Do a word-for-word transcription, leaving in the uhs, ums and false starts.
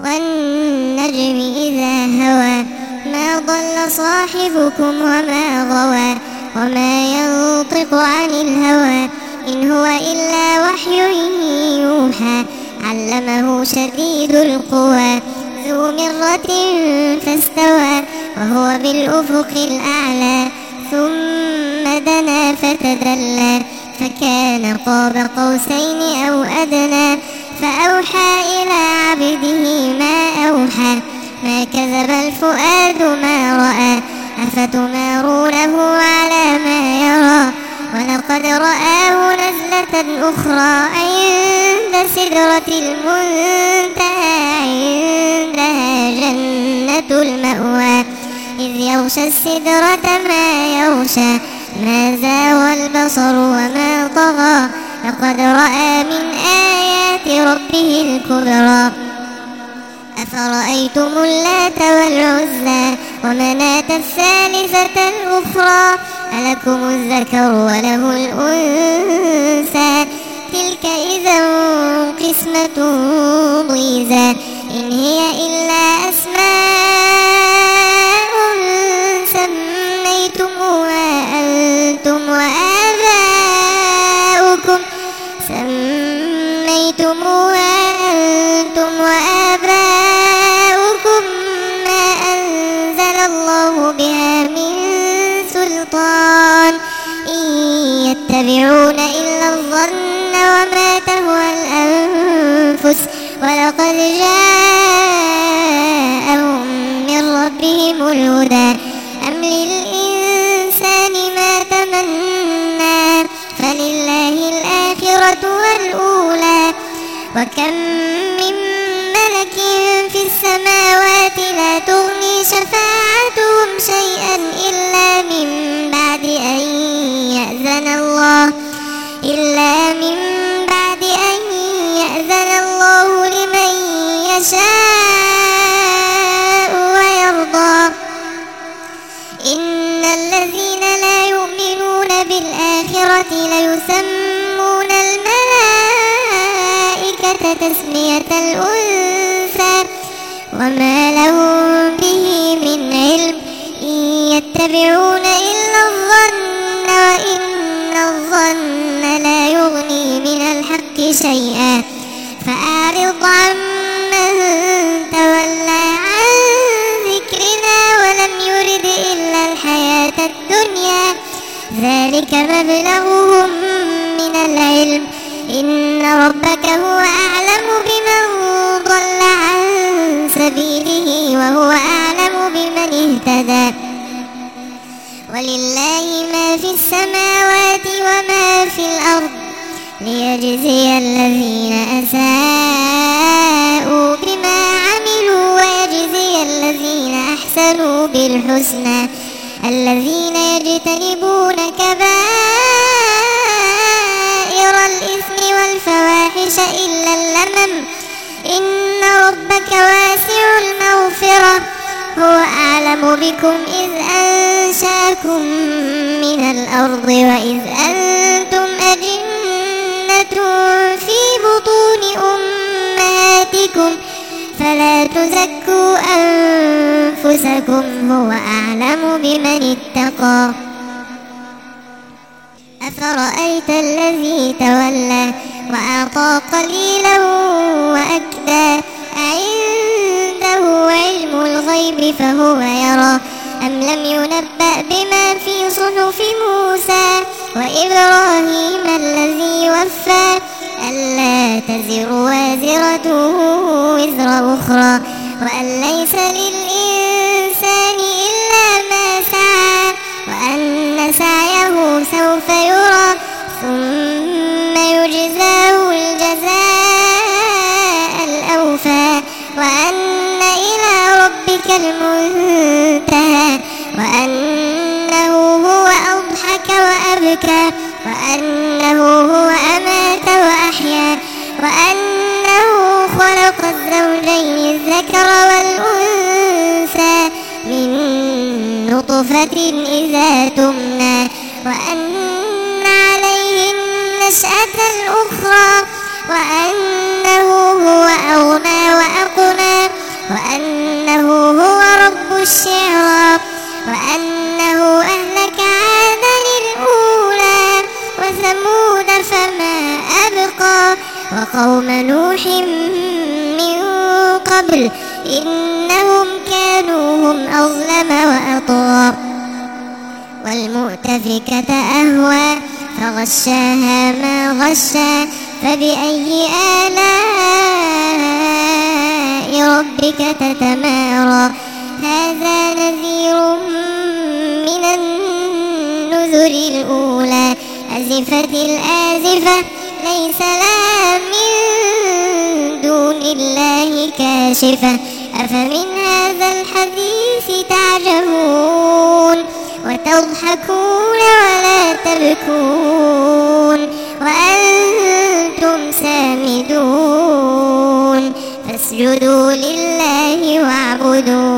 والنجم إذا هوى ما ضل صاحبكم وما غوى وما ينطق عن الهوى إن هو إلا وحي يوحى علمه شديد القوى ذو مرة فاستوى وهو بالأفق الأعلى ثم دنا فتدلى فكان قاب قوسين أو أدنى فأوحى إلى عبده ما أوحى ما كذب الفؤاد ما رأى أفتمارونه على ما يرى ولقد رآه نزلة أخرى عند سدرة المنتهى عندها جنة المأوى إذ يغشى السدرة ما يغشى ما زاغ البصر وما طغى لقد رأى من آيات ربه الكبرى أفرأيتم اللات والعزى ومناة الثالثة الأخرى ألكم الذكر وله الأنثى تلك إذا قسمة ضيزى إن هي إلا أسماء سميتموها أنتم وآباؤكم سميتموها أنتم وآباؤكم ما أنزل الله بها من سلطان إن يتبعون إلا الظن وما تهوى الأنفس ولقد جاءهم من ربهم الهدى أم للإنسان ما تمنى فلله الآخرة والأولى وكم من ملك في السماوات لا تغني شفاعتهم شيئا إلا من بعد أن يأذن الله إلا من بعد أن يأذن الله لمن يشاء ويرضى إن الذين لا يؤمنون بالآخرة ليسمون الملائكة تسمية الأنثى وما لهم به من علم إن يتبعون إلا الظن وإن الظن لا يغني من الحق شيئا فأعرض عمن تولى عن ذكرنا ولم يرد إلا الحياة الدنيا ذلك مبلغهم من العلم إن ربك هو أعلم بمن ضل عن سبيله وهو أعلم بمن اهتدى ولله ما في السماوات وما في الأرض ليجزي الذين أساءوا بما عملوا ويجزي الذين أحسنوا بالحسنى الذين يجتنبون كبائر الإثم والفواحش إلا اللمم إن ربك واسع المغفرة هو أعلم بكم إذ أنشاكم من الأرض وإذ أنتم أجنة في بطون أمهاتكم فلا تزكوا أنفسكم هو أعلم بمن اتقى أفرأيت الذي تولى وأعطى قليلا وأكدى أعنده علم الغيب فهو يرى أم لم ينبأ بما في صحف موسى وإبراهيم الذي وفى ألا تزر وازرة وزر أخرى وأن ليس للإنسان إلا ما سعى وأن سعيه سوف يرى ثم يجزاه الجزاء الأوفى وأن إلى ربك المنتهى وأنه هو أضحك وأبكى وأنه هو أمات وأحيا وأنه خلق الزوجين الذكر والأنثى من نطفة إذا تمنى وأن عليه النشأة الأخرى وأنه هو أغنى وأقنى قبل إنهم كانوا هم أظلم وأطغى والمؤتفكة أهوى فغشاها ما غشا فبأي آلاء ربك تتمارى هذا نذير من النذر الأولى أزفت الآزفة ليس لها من دون الله كاشفة أفمن هذا الحديث تعجبون وتضحكون ولا تبكون وأنتم سامدون فاسجدوا لله واعبدوا